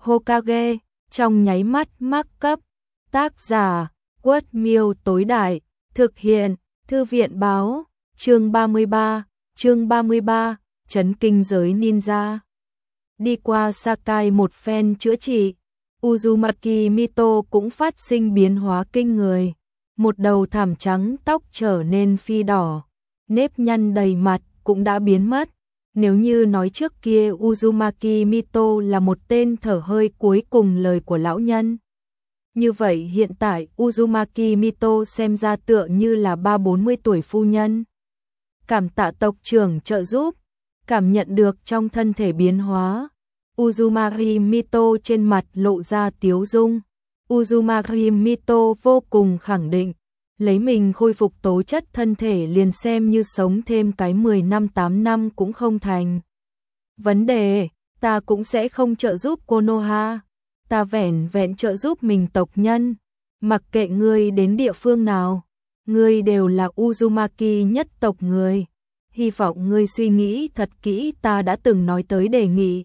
Hokage, trong nháy mắt mắc cấp. Tác giả, Quất Miêu tối đại, thực hiện, Thư viện báo, chương 33, chấn kinh giới ninja. Đi qua Sakai một phen chữa trị, Uzumaki Mito cũng phát sinh biến hóa kinh người. Một đầu thảm trắng tóc trở nên phi đỏ, nếp nhăn đầy mặt cũng đã biến mất. Nếu như nói trước kia Uzumaki Mito là một tên thở hơi cuối cùng lời của lão nhân, như vậy hiện tại Uzumaki Mito xem ra tựa như là 30-40 tuổi phu nhân. Cảm tạ tộc trưởng trợ giúp, cảm nhận được trong thân thể biến hóa, Uzumaki Mito trên mặt lộ ra tiếu dung. Uzumaki Mito vô cùng khẳng định, lấy mình khôi phục tố chất thân thể liền xem như sống thêm cái 10 năm 8 năm cũng không thành vấn đề, ta cũng sẽ không trợ giúp Konoha, ta vẻn vẹn trợ giúp mình tộc nhân, mặc kệ ngươi đến địa phương nào, ngươi đều là Uzumaki nhất tộc người, hy vọng ngươi suy nghĩ thật kỹ ta đã từng nói tới đề nghị.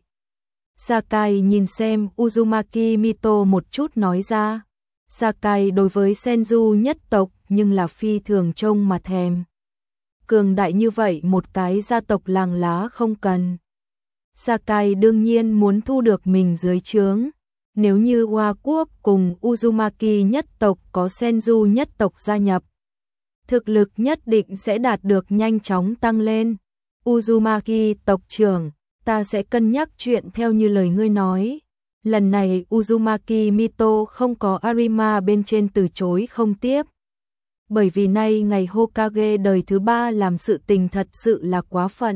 Sakai nhìn xem Uzumaki Mito một chút nói ra. Sakai đối với Senju nhất tộc nhưng là phi thường trông mà thèm. Cường đại như vậy một cái gia tộc làng lá không cần. Sakai đương nhiên muốn thu được mình dưới trướng. Nếu như Hoa Quốc cùng Uzumaki nhất tộc có Senju nhất tộc gia nhập, thực lực nhất định sẽ đạt được nhanh chóng tăng lên. Uzumaki tộc trưởng, ta sẽ cân nhắc chuyện theo như lời ngươi nói. Lần này Uzumaki Mito không có Arima bên trên từ chối không tiếp. Bởi vì nay ngày Hokage đời thứ 3 làm sự tình thật sự là quá phận.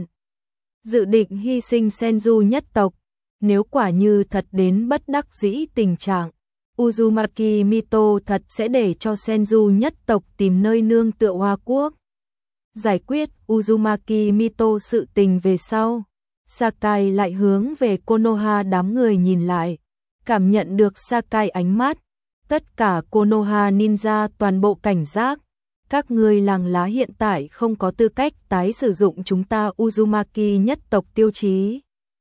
Dự định hy sinh Senju nhất tộc, nếu quả như thật đến bất đắc dĩ tình trạng, Uzumaki Mito thật sẽ để cho Senju nhất tộc tìm nơi nương tựa Hoa Quốc. Giải quyết Uzumaki Mito sự tình về sau, Sakai lại hướng về Konoha đám người nhìn lại, cảm nhận được Sakai ánh mắt, tất cả Konoha ninja toàn bộ cảnh giác, các ngươi làng lá hiện tại không có tư cách tái sử dụng chúng ta Uzumaki nhất tộc tiêu chí.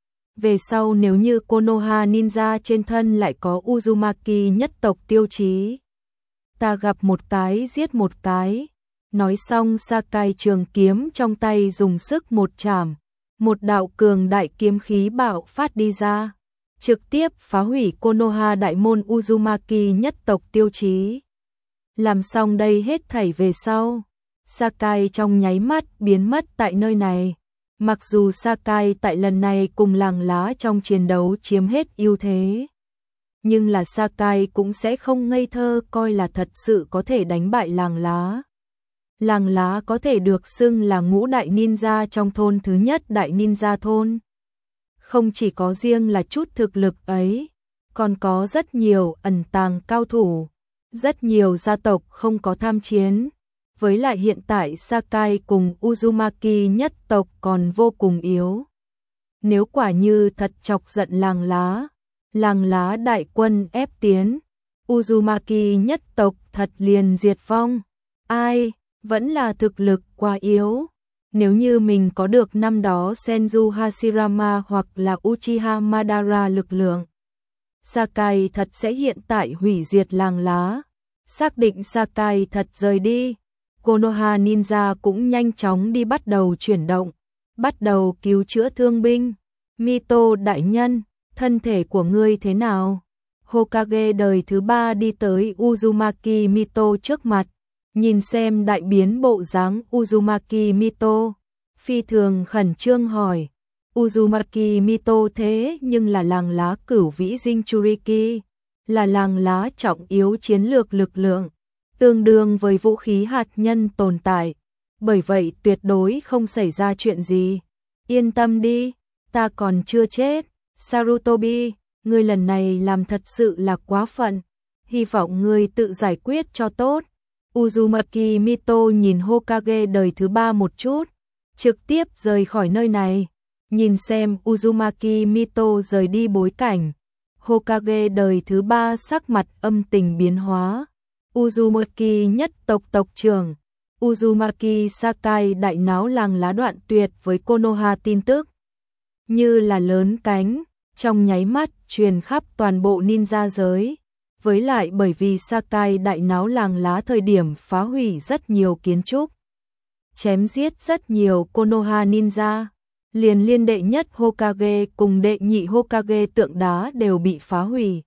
Về sau nếu như Konoha ninja trên thân lại có Uzumaki nhất tộc tiêu chí, ta gặp một cái giết một cái. Nói xong Sakai trường kiếm trong tay dùng sức một chảm, một đạo cường đại kiếm khí bạo phát đi ra, trực tiếp phá hủy Konoha đại môn Uzumaki nhất tộc tiêu chí. Làm xong đây hết thảy về sau, Sakai trong nháy mắt biến mất tại nơi này. Mặc dù Sakai tại lần này cùng làng lá trong chiến đấu chiếm hết ưu thế, nhưng là Sakai cũng sẽ không ngây thơ coi là thật sự có thể đánh bại làng lá. Làng lá có thể được xưng là ngũ đại ninja trong thôn thứ nhất đại ninja thôn. Không chỉ có riêng là chút thực lực ấy, còn có rất nhiều ẩn tàng cao thủ, rất nhiều gia tộc không có tham chiến. Với lại hiện tại Sakai cùng Uzumaki nhất tộc còn vô cùng yếu. Nếu quả như thật chọc giận làng lá đại quân ép tiến, Uzumaki nhất tộc thật liền diệt vong. Ai, vẫn là thực lực quá yếu. Nếu như mình có được năm đó Senju Hashirama hoặc là Uchiha Madara lực lượng, Sakai thật sẽ hiện tại hủy diệt làng lá. Xác định Sakai thật rời đi, Konoha ninja cũng nhanh chóng đi bắt đầu chuyển động, bắt đầu cứu chữa thương binh. Mito đại nhân, thân thể của ngươi thế nào? Hokage đời thứ 3 đi tới Uzumaki Mito trước mặt, nhìn xem đại biến bộ dáng Uzumaki Mito, phi thường khẩn trương hỏi. Uzumaki Mito thế nhưng là làng lá cửu vĩ Jinchuriki, là làng lá trọng yếu chiến lược lực lượng, tương đương với vũ khí hạt nhân tồn tại, bởi vậy tuyệt đối không xảy ra chuyện gì. Yên tâm đi, ta còn chưa chết. Sarutobi, ngươi lần này làm thật sự là quá phận, hy vọng ngươi tự giải quyết cho tốt. Uzumaki Mito nhìn Hokage đời thứ 3 một chút, trực tiếp rời khỏi nơi này. Nhìn xem Uzumaki Mito rời đi bối cảnh, Hokage đời thứ 3 sắc mặt âm tình biến hóa. Uzumaki nhất tộc tộc trưởng, Uzumaki Sakai đại náo làng lá đoạn tuyệt với Konoha tin tức. Như là lớn cánh, trong nháy mắt truyền khắp toàn bộ ninja giới. Với lại bởi vì Sakai đại náo làng lá thời điểm phá hủy rất nhiều kiến trúc, chém giết rất nhiều Konoha ninja, liền liên đệ nhất Hokage cùng đệ nhị Hokage tượng đá đều bị phá hủy.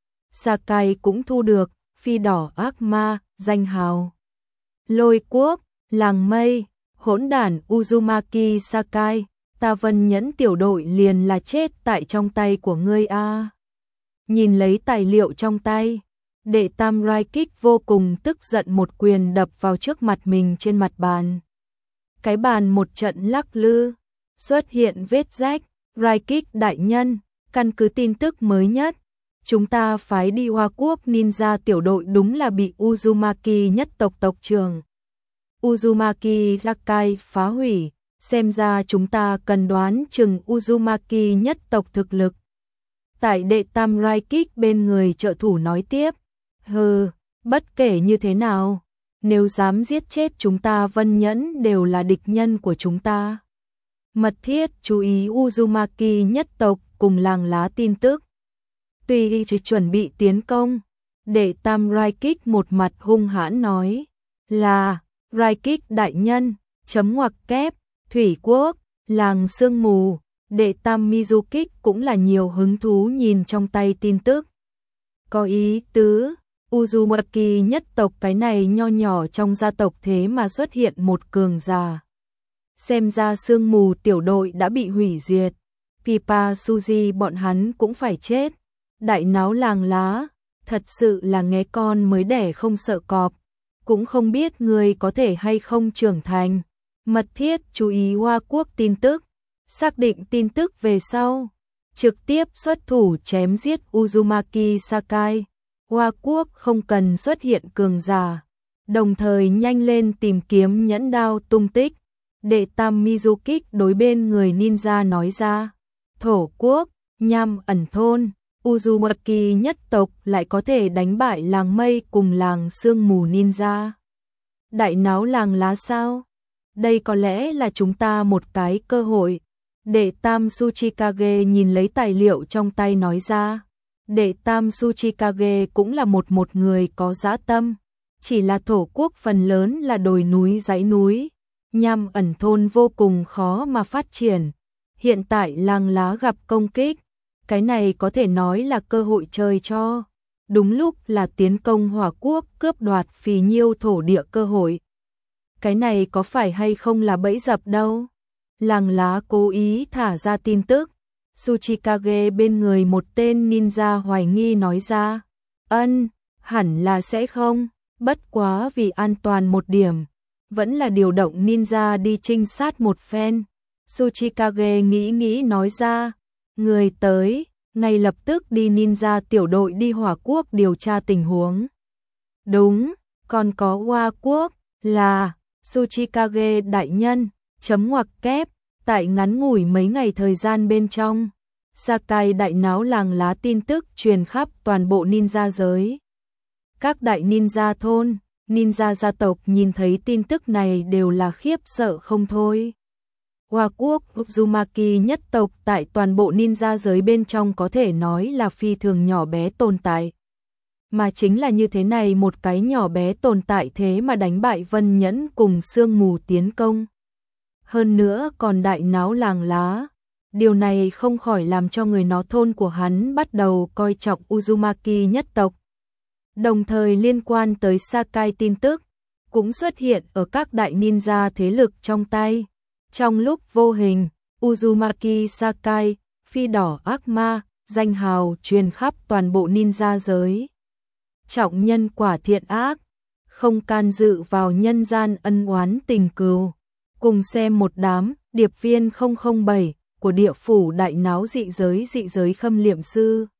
Sakai cũng thu được phi đỏ ác ma, danh hào. Lôi quốc, làng mây, hỗn đản Uzumaki Sakai, ta Vân Nhẫn tiểu đội liền là chết tại trong tay của ngươi a. Nhìn lấy tài liệu trong tay, đệ tam Raikik vô cùng tức giận một quyền đập vào trước mặt mình trên mặt bàn. Cái bàn một trận lắc lư, xuất hiện vết rách. Raikik đại nhân, căn cứ tin tức mới nhất, chúng ta phái đi Hoa Quốc ninja tiểu đội đúng là bị Uzumaki nhất tộc tộc trưởng Uzumaki Sakai phá hủy, xem ra chúng ta cần đoán chừng Uzumaki nhất tộc thực lực. Tại đệ tam Raikik bên người trợ thủ nói tiếp, hừ, bất kể như thế nào, nếu dám giết chết chúng ta Vân Nhẫn đều là địch nhân của chúng ta. Mật thiết chú ý Uzumaki nhất tộc cùng làng lá tin tức. Tuy chỉ chuẩn bị tiến công, đệ tam Raikik một mặt hung hãn nói là Raikik đại nhân, chấm ngoặc kép, thủy quốc, làng sương mù. Đệ tam Mizukik cũng là nhiều hứng thú nhìn trong tay tin tức. Có ý tứ, Uzumaki nhất tộc cái này nho nhỏ trong gia tộc thế mà xuất hiện một cường giả. Xem ra sương mù tiểu đội đã bị hủy diệt, Pipa Suji bọn hắn cũng phải chết. Đại náo làng lá, thật sự là nghe con mới đẻ không sợ cọp, cũng không biết người có thể hay không trưởng thành. Mật thiết chú ý Hoa Quốc tin tức, xác định tin tức về sau, trực tiếp xuất thủ chém giết Uzumaki Sakai. Hoa Quốc không cần xuất hiện cường giả, đồng thời nhanh lên tìm kiếm nhẫn đao tung tích. Đệ tam Mizukik đối bên người ninja nói ra, thổ quốc, nham ẩn thôn, Uzumaki nhất tộc lại có thể đánh bại làng mây cùng làng sương mù ninja. Đại náo làng lá sao? Đây có lẽ là chúng ta một cái cơ hội. Đệ tam Tsuchikage nhìn lấy tài liệu trong tay nói ra. Đệ tam Tsuchikage cũng là một người có dã tâm. Chỉ là thổ quốc phần lớn là đồi núi dãy núi. Nham ẩn thôn vô cùng khó mà phát triển. Hiện tại làng lá gặp công kích. Cái này có thể nói là cơ hội trời cho. Đúng lúc là tiến công Hỏa Quốc cướp đoạt phì nhiêu thổ địa cơ hội. Cái này có phải hay không là bẫy dập đâu. Làng lá cố ý thả ra tin tức. Tsuchikage bên người một tên ninja hoài nghi nói ra. Hẳn là sẽ không. Bất quá vì an toàn một điểm. Vẫn là điều động ninja đi trinh sát một phen. Tsuchikage nghĩ nói ra. Người tới, ngay lập tức đi ninja tiểu đội đi Hỏa Quốc điều tra tình huống. Đúng, còn có Hoa Quốc, là Tsuchikage đại nhân, chấm ngoặc kép, tại ngắn ngủi mấy ngày thời gian bên trong, Sakai đại náo làng lá tin tức truyền khắp toàn bộ ninja giới. Các đại ninja thôn, ninja gia tộc nhìn thấy tin tức này đều là khiếp sợ không thôi. Hoa Quốc Uzumaki nhất tộc tại toàn bộ ninja giới bên trong có thể nói là phi thường nhỏ bé tồn tại. Mà chính là như thế này một cái nhỏ bé tồn tại thế mà đánh bại Vân Nhẫn cùng sương mù tiến công. Hơn nữa còn đại náo làng lá. Điều này không khỏi làm cho người nó thôn của hắn bắt đầu coi trọng Uzumaki nhất tộc. Đồng thời liên quan tới Sakai tin tức cũng xuất hiện ở các đại ninja thế lực trong tay. Trong lúc vô hình, Uzumaki Sakai, phi đỏ ác ma, danh hào truyền khắp toàn bộ ninja giới. Trọng nhân quả thiện ác, không can dự vào nhân gian ân oán tình cừu. Cùng xem một đám điệp viên 007 của địa phủ đại náo dị giới khâm liệm sư.